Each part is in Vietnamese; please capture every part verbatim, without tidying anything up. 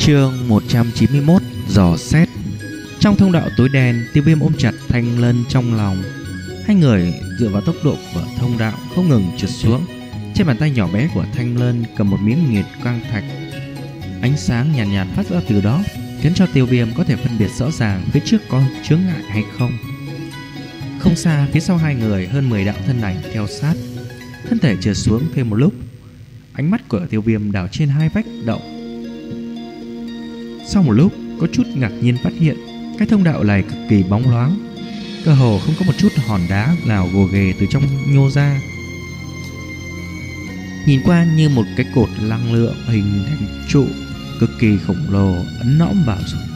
Chương một trăm chín mươi mốt. Dò xét. Trong thông đạo tối đen, Tiêu Viêm ôm chặt Thanh Lân trong lòng. Hai người dựa vào tốc độ của thông đạo không ngừng trượt xuống. Trên bàn tay nhỏ bé của Thanh Lân cầm một miếng nghiệt quang thạch. Ánh sáng nhàn nhạt, nhạt phát ra từ đó, khiến cho Tiêu Viêm có thể phân biệt rõ ràng phía trước có chướng ngại hay không. Không xa, phía sau hai người hơn mười đạo thân ảnh theo sát. Thân thể trượt xuống thêm một lúc, ánh mắt của Tiêu Viêm đảo trên hai vách động. Sau một lúc, có chút ngạc nhiên phát hiện cái thông đạo này cực kỳ bóng loáng, cơ hồ không có một chút hòn đá nào gồ ghề từ trong nhô ra. Nhìn qua như một cái cột năng lượng hình thành trụ cực kỳ khổng lồ ấn nõm vào rồi.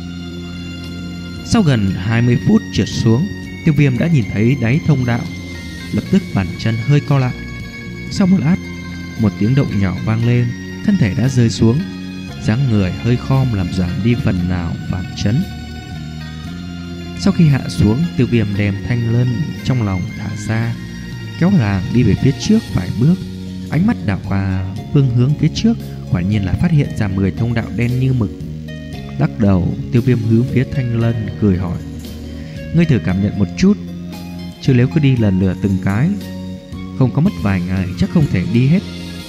Sau gần hai mươi phút trượt xuống, Tiêu Viêm đã nhìn thấy đáy thông đạo. Lập tức bàn chân hơi co lại. Sau một lát, một tiếng động nhỏ vang lên, thân thể đã rơi xuống, dáng người hơi khom làm giảm đi phần nào phản chấn. Sau khi hạ xuống, Tiêu Viêm đem Thanh Lân trong lòng thả ra, kéo nàng đi về phía trước vài bước. Ánh mắt đảo qua phương hướng phía trước, quả nhiên là phát hiện ra mười thông đạo đen như mực. Lắc đầu, Tiêu Viêm hướng phía Thanh Lân cười hỏi: "Ngươi thử cảm nhận một chút, chứ nếu cứ đi lần lượt từng cái, không có mất vài ngày chắc không thể đi hết."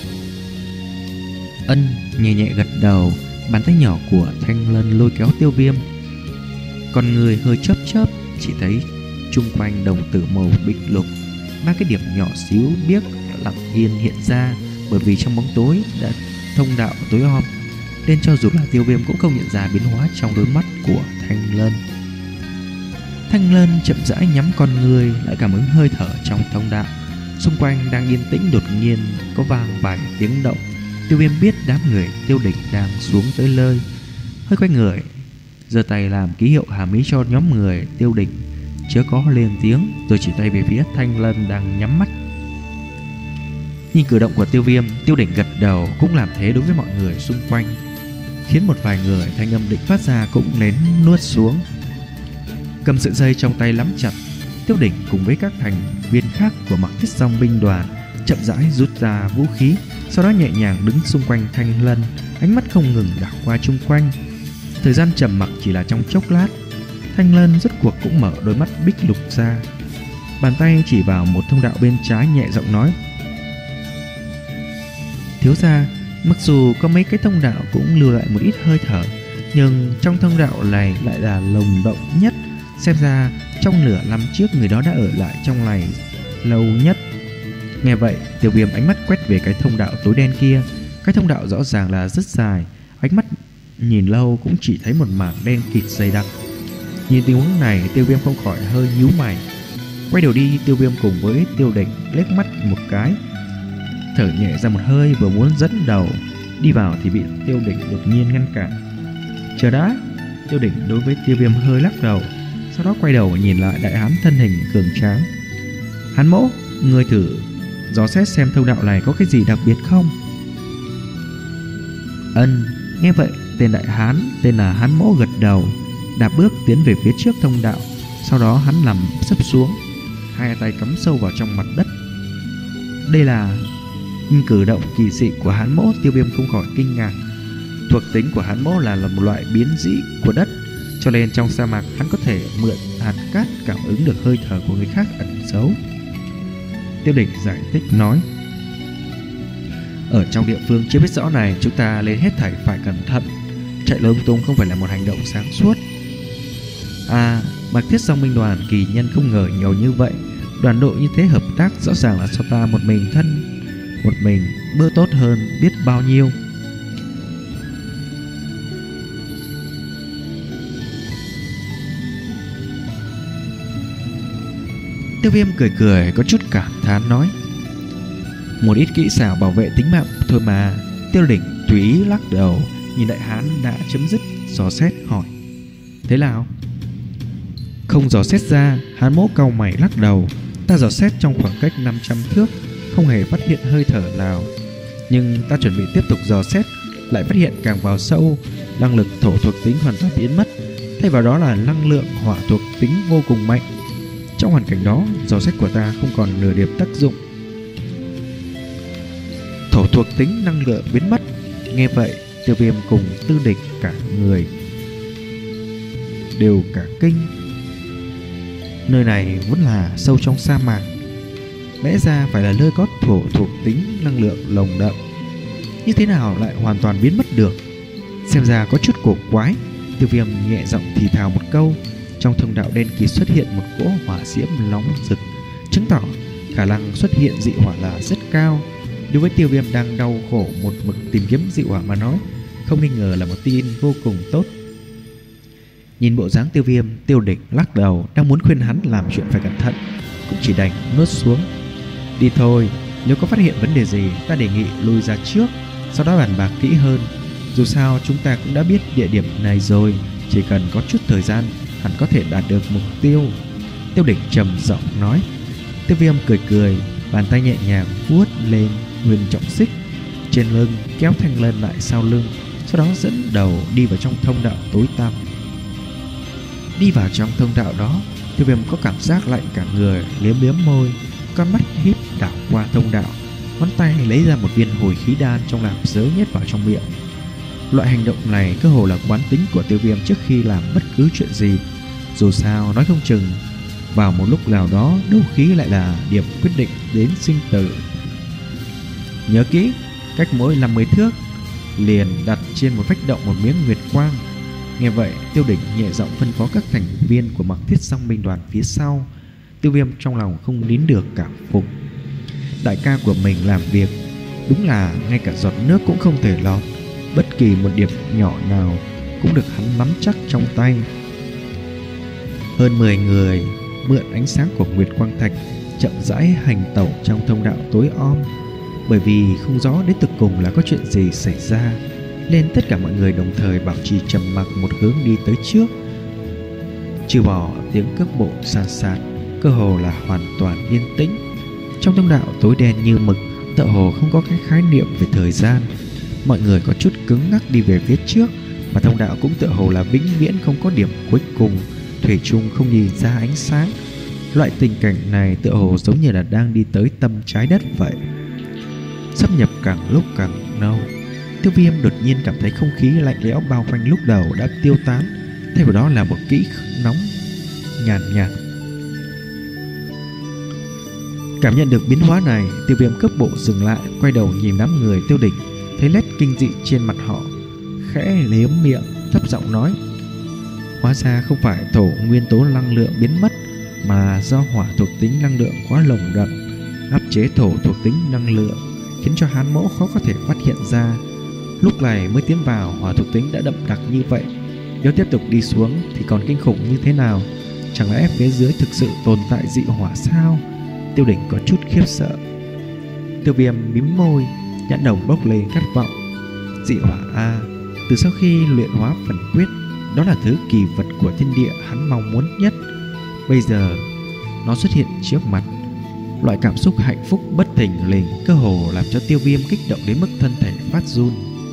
Ân nhẹ nhẹ gật đầu. Bàn tay nhỏ của Thanh Lân lôi kéo Tiêu Viêm. Con người hơi chớp chớp, chỉ thấy chung quanh đồng tử màu bích lục, ba cái điểm nhỏ xíu biếc lặng yên hiện ra, bởi vì trong bóng tối đã thông đạo tối om, nên cho dù là Tiêu Viêm cũng không nhận ra biến hóa trong đôi mắt của Thanh Lân. Thanh Lân chậm rãi nhắm con người, lại cảm ứng hơi thở trong thông đạo. Xung quanh đang yên tĩnh, đột nhiên có vang vài tiếng động. Tiêu Viêm biết đám người Tiêu Đỉnh đang xuống tới nơi, hơi quay người, giơ tay làm ký hiệu hàm ý cho nhóm người Tiêu Đỉnh chớ có lên tiếng, rồi chỉ tay về phía Thanh Lân đang nhắm mắt. Nhìn cử động của Tiêu Viêm, Tiêu Đỉnh gật đầu, cũng làm thế đối với mọi người xung quanh, khiến một vài người thanh âm định phát ra cũng nén nuốt xuống. Cầm sợi dây trong tay nắm chặt, Tiêu Đỉnh cùng với các thành viên khác của Mặc Thiết Dòng binh đoàn chậm rãi rút ra vũ khí, sau đó nhẹ nhàng đứng xung quanh Thanh Lân, ánh mắt không ngừng đảo qua chung quanh. Thời gian trầm mặc chỉ là trong chốc lát, Thanh Lân rốt cuộc cũng mở đôi mắt bích lục ra. Bàn tay chỉ vào một thông đạo bên trái, nhẹ giọng nói: "Thiếu gia, mặc dù có mấy cái thông đạo cũng lưu lại một ít hơi thở, nhưng trong thông đạo này lại là lồng động nhất. Xem ra trong nửa năm trước người đó đã ở lại trong này lâu nhất." Nghe vậy, Tiêu Viêm ánh mắt quét về cái thông đạo tối đen kia. Cái thông đạo rõ ràng là rất dài, ánh mắt nhìn lâu cũng chỉ thấy một mảng đen kịt dày đặc. Nhìn tình huống này, Tiêu Viêm không khỏi hơi nhíu mày. Quay đầu đi, Tiêu Viêm cùng với Tiêu Đỉnh liếc mắt một cái, thở nhẹ ra một hơi, vừa muốn dẫn đầu đi vào thì bị Tiêu Đỉnh đột nhiên ngăn cản. "Chờ đã!" Tiêu Đỉnh đối với Tiêu Viêm hơi lắc đầu, sau đó quay đầu nhìn lại đại hán thân hình cường tráng. "Hán mỗ, người thử dò xét xem thông đạo này có cái gì đặc biệt không?" Ân nghe vậy, tên đại hán tên là Hán Mỗ gật đầu, đạp bước tiến về phía trước thông đạo. Sau đó hắn nằm sấp xuống, hai tay cắm sâu vào trong mặt đất. Đây là cử động kỳ dị của Hán Mỗ. Tiêu Viêm không khỏi kinh ngạc. Thuộc tính của Hán Mỗ là, là một loại biến dị của đất, cho nên trong sa mạc hắn có thể mượn hạt cát cảm ứng được hơi thở của người khác ẩn giấu. Tiêu Đỉnh giải thích nói: "Ở trong địa phương chưa biết rõ này, chúng ta lên hết thảy phải cẩn thận. Chạy lung tung không phải là một hành động sáng suốt." À, Mặc Thiết Dòng binh đoàn kỳ nhân không ngờ nhiều như vậy. Đoàn đội như thế hợp tác rõ ràng là so ta một mình thân một mình bữa tốt hơn biết bao nhiêu. Tiêu Viêm cười cười, có chút cảm thán nói: "Một ít kỹ xảo bảo vệ tính mạng thôi mà." Tiêu Đỉnh tùy ý lắc đầu, nhìn đại hán đã chấm dứt dò xét hỏi: "Thế nào?" Không dò xét ra. Hán Mỗ cau mày lắc đầu: "Ta dò xét trong khoảng cách năm trăm thước, không hề phát hiện hơi thở nào. Nhưng ta chuẩn bị tiếp tục dò xét, lại phát hiện càng vào sâu, năng lực thổ thuộc tính hoàn toàn biến mất, thay vào đó là năng lượng hỏa thuộc tính vô cùng mạnh. Trong hoàn cảnh đó, dò xét của ta không còn nửa điểm tác dụng." Thổ thuộc tính năng lượng biến mất. Nghe vậy, Tiêu Viêm cùng Tư Địch cả người đều cả kinh. Nơi này vốn là sâu trong sa mạc, lẽ ra phải là nơi có thổ thuộc tính năng lượng lồng đậm, như thế nào lại hoàn toàn biến mất được? Xem ra có chút cổ quái. Tiêu Viêm nhẹ giọng thì thào một câu. Trong thông đạo đen kịt xuất hiện một cỗ hỏa diễm nóng rực, chứng tỏ khả năng xuất hiện dị hỏa là rất cao. Đối với Tiêu Viêm đang đau khổ một mực tìm kiếm dị hỏa mà nói, không nghi ngờ là một tin vô cùng tốt. Nhìn bộ dáng Tiêu Viêm, Tiêu Địch lắc đầu, đang muốn khuyên hắn làm chuyện phải cẩn thận, cũng chỉ đành nuốt xuống. Đi thôi, nếu có phát hiện vấn đề gì, ta đề nghị lui ra trước, sau đó bàn bạc kỹ hơn. Dù sao chúng ta cũng đã biết địa điểm này rồi, chỉ cần có chút thời gian hẳn có thể đạt được mục tiêu. Tiêu Địch trầm giọng nói. Tiêu Viêm cười cười, bàn tay nhẹ nhàng vuốt lên huyền trọng xích trên lưng, kéo Thanh Lân lại sau lưng, sau đó dẫn đầu đi vào trong thông đạo tối tăm. Đi vào trong thông đạo đó, Tiêu Viêm có cảm giác lạnh cả người, liếm liếm môi, con mắt híp đảo qua thông đạo, ngón tay lấy ra một viên hồi khí đan trong lạp giới nhét vào trong miệng. Loại hành động này cơ hồ là quán tính của Tiêu Viêm trước khi làm bất cứ chuyện gì. Dù sao nói không chừng vào một lúc nào đó đấu khí lại là điểm quyết định đến sinh tử. Nhớ kỹ, cách mỗi năm mươi thước liền đặt trên một vách động một miếng nguyệt quang. Nghe vậy, Tiêu Địch nhẹ giọng phân phó các thành viên của Mặc Thiết Song binh đoàn phía sau. Tiêu Viêm trong lòng không nín được cảm phục. Đại ca của mình làm việc đúng là ngay cả giọt nước cũng không thể lọt, bất kỳ một điểm nhỏ nào cũng được hắn nắm chắc trong tay. Hơn mười người mượn ánh sáng của Nguyệt Quang Thạch chậm rãi hành tẩu trong thông đạo tối om. Bởi vì không rõ đến thực cùng là có chuyện gì xảy ra, nên tất cả mọi người đồng thời bảo trì trầm mặc một hướng đi tới trước. Trừ bỏ tiếng cước bộ san sát, cơ hồ là hoàn toàn yên tĩnh. Trong thông đạo tối đen như mực, tựa hồ không có cái khái niệm về thời gian. Mọi người có chút cứng ngắc đi về phía trước, mà thông đạo cũng tựa hồ là vĩnh viễn không có điểm cuối cùng, thủy chung không nhìn ra ánh sáng. Loại tình cảnh này tựa hồ giống như là đang đi tới tâm trái đất vậy. Sắp nhập càng lúc càng lâu, Tiêu Viêm đột nhiên cảm thấy không khí lạnh lẽo bao quanh lúc đầu đã tiêu tán, thay vào đó là một kỹ nóng nhàn nhạt, nhạt. Cảm nhận được biến hóa này, Tiêu Viêm cấp bộ dừng lại, quay đầu nhìn đám người Tiêu Địch, thấy nét kinh dị trên mặt họ, khẽ liếm miệng, thấp giọng nói: hóa ra không phải thổ nguyên tố năng lượng biến mất, mà do hỏa thuộc tính năng lượng quá lồng đậm, áp chế thổ thuộc tính năng lượng, khiến cho Hán Mẫu khó có thể phát hiện ra. Lúc này mới tiến vào, hỏa thuộc tính đã đậm đặc như vậy, nếu tiếp tục đi xuống thì còn kinh khủng như thế nào? Chẳng lẽ phía dưới thực sự tồn tại dị hỏa sao? Tiêu Đỉnh có chút khiếp sợ. Tiêu Viêm mím môi, nhãn đồng bốc lên khát vọng. Dị hỏa a, từ sau khi luyện hóa phần quyết, đó là thứ kỳ vật của thiên địa hắn mong muốn nhất. Bây giờ nó xuất hiện trước mặt, loại cảm xúc hạnh phúc bất thình lình cơ hồ làm cho Tiêu Viêm kích động đến mức thân thể phát run.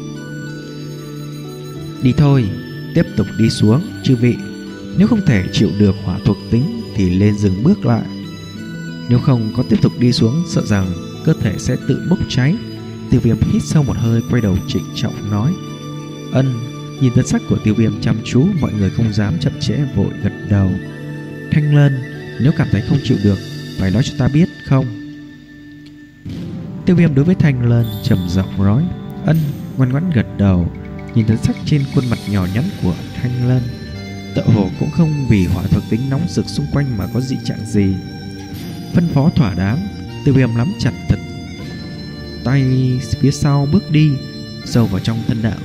Đi thôi, tiếp tục đi xuống, chư vị. Nếu không thể chịu được hỏa thuộc tính thì lên dừng bước lại. Nếu không có tiếp tục đi xuống, sợ rằng cơ thể sẽ tự bốc cháy. Tiêu Viêm hít sâu một hơi, quay đầu trịnh trọng nói. Ân. Nhìn thân sắc của Tiêu Viêm chăm chú, mọi người không dám chậm trễ, vội gật đầu. Thanh Lân, nếu cảm thấy không chịu được, phải nói cho ta biết không? Tiêu Viêm đối với Thanh Lân trầm giọng nói. Ân. Ngoan ngoãn gật đầu. Nhìn thân sắc trên khuôn mặt nhỏ nhắn của Thanh Lân, tựa hồ cũng không vì hỏa thuộc tính nóng rực xung quanh mà có dị trạng gì. Phân phó thỏa đáng, Tiêu Viêm nắm chặt thật tay phía sau, bước đi sâu vào trong thân đạo.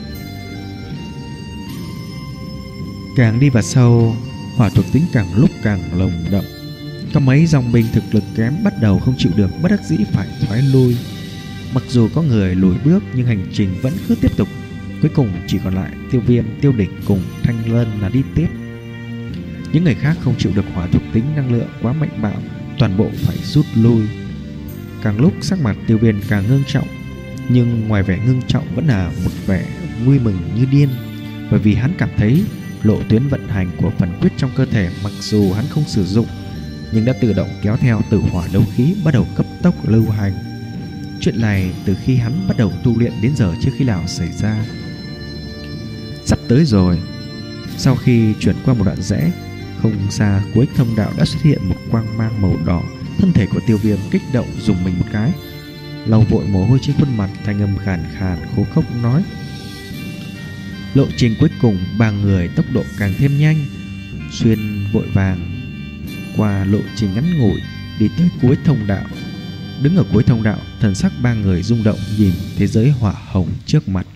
Càng đi vào sâu, hỏa thuộc tính càng lúc càng lồng đậm. Có mấy dòng binh thực lực kém bắt đầu không chịu được, bất đắc dĩ phải thoái lui. Mặc dù có người lùi bước nhưng hành trình vẫn cứ tiếp tục. Cuối cùng chỉ còn lại Tiêu Viêm, Tiêu Địch cùng Thanh Lân là đi tiếp. Những người khác không chịu được hỏa thuộc tính năng lượng quá mạnh bạo, toàn bộ phải rút lui. Càng lúc sắc mặt Tiêu Viêm càng ngưng trọng, nhưng ngoài vẻ ngưng trọng vẫn là một vẻ vui mừng như điên, bởi vì hắn cảm thấy lộ tuyến vận hành của phần quyết trong cơ thể mặc dù hắn không sử dụng, nhưng đã tự động kéo theo tử hỏa đấu khí bắt đầu cấp tốc lưu hành. Chuyện này từ khi hắn bắt đầu tu luyện đến giờ chưa khi nào xảy ra. Sắp tới rồi. Sau khi chuyển qua một đoạn rẽ, không xa cuối thông đạo đã xuất hiện một quang mang màu đỏ. Thân thể của Tiêu Viêm kích động dùng mình một cái, lau vội mồ hôi trên khuôn mặt, thanh âm khàn khàn khô khốc nói: lộ trình cuối cùng ba người tốc độ càng thêm nhanh, xuyên vội vàng qua lộ trình ngắn ngủi đi tới cuối thông đạo. Đứng ở cuối thông đạo, thần sắc ba người rung động nhìn thế giới hỏa hồng trước mặt.